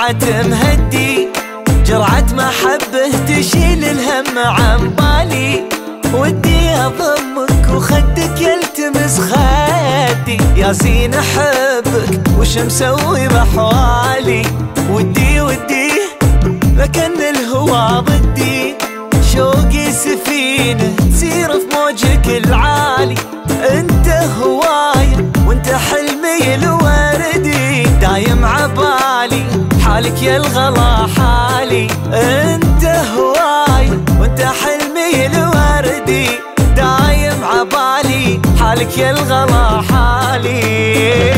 جاعة مهدي، جرعة محبه تشيل الهم عن بالي. ودي اضمك وخدك يلتمس خدي، يا زين احبك وش مسوي بحوالي. ودي لكن الهوى ضدي، شوقي سفينة تسير في موجك العالي. انت هواية وانت حلمي الوردي، دايم عبالي حالك يا الغلا حالي. انت هواية وانت حلمي الوردي، دايم عبالي حالك يا الغلا حالي.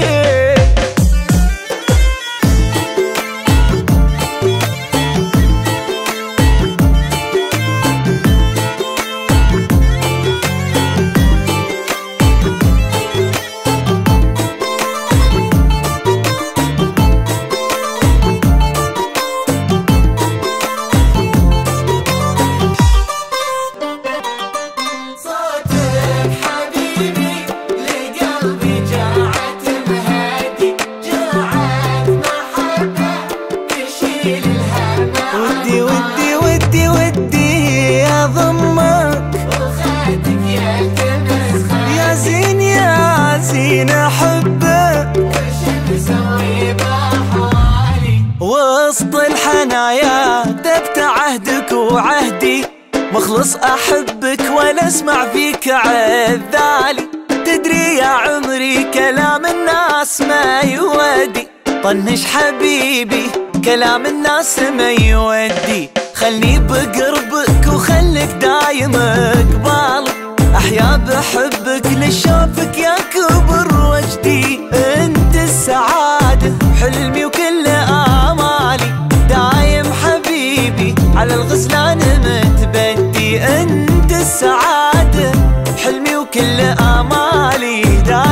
ودي اضمك وخدك يلتمس خدي، يا زين يا زين احبك وش مسوي بحوالي. وسط الحنايا دبت عهدك وعهدي، مخلص احبك ولا اسمع فيك عذالي. تدري يا عمري كلام الناس ما يودي، طنش حبيبي كلام الناس ما يودي. خلني بقربك وخليك دايم قبالي، احيا بحبك لشوفك يا كبر وجدي. انت السعادة حلمي وكل امالي، دايم حبيبي على الغزلان متبدي. انت السعادة حلمي وكل امالي، دايم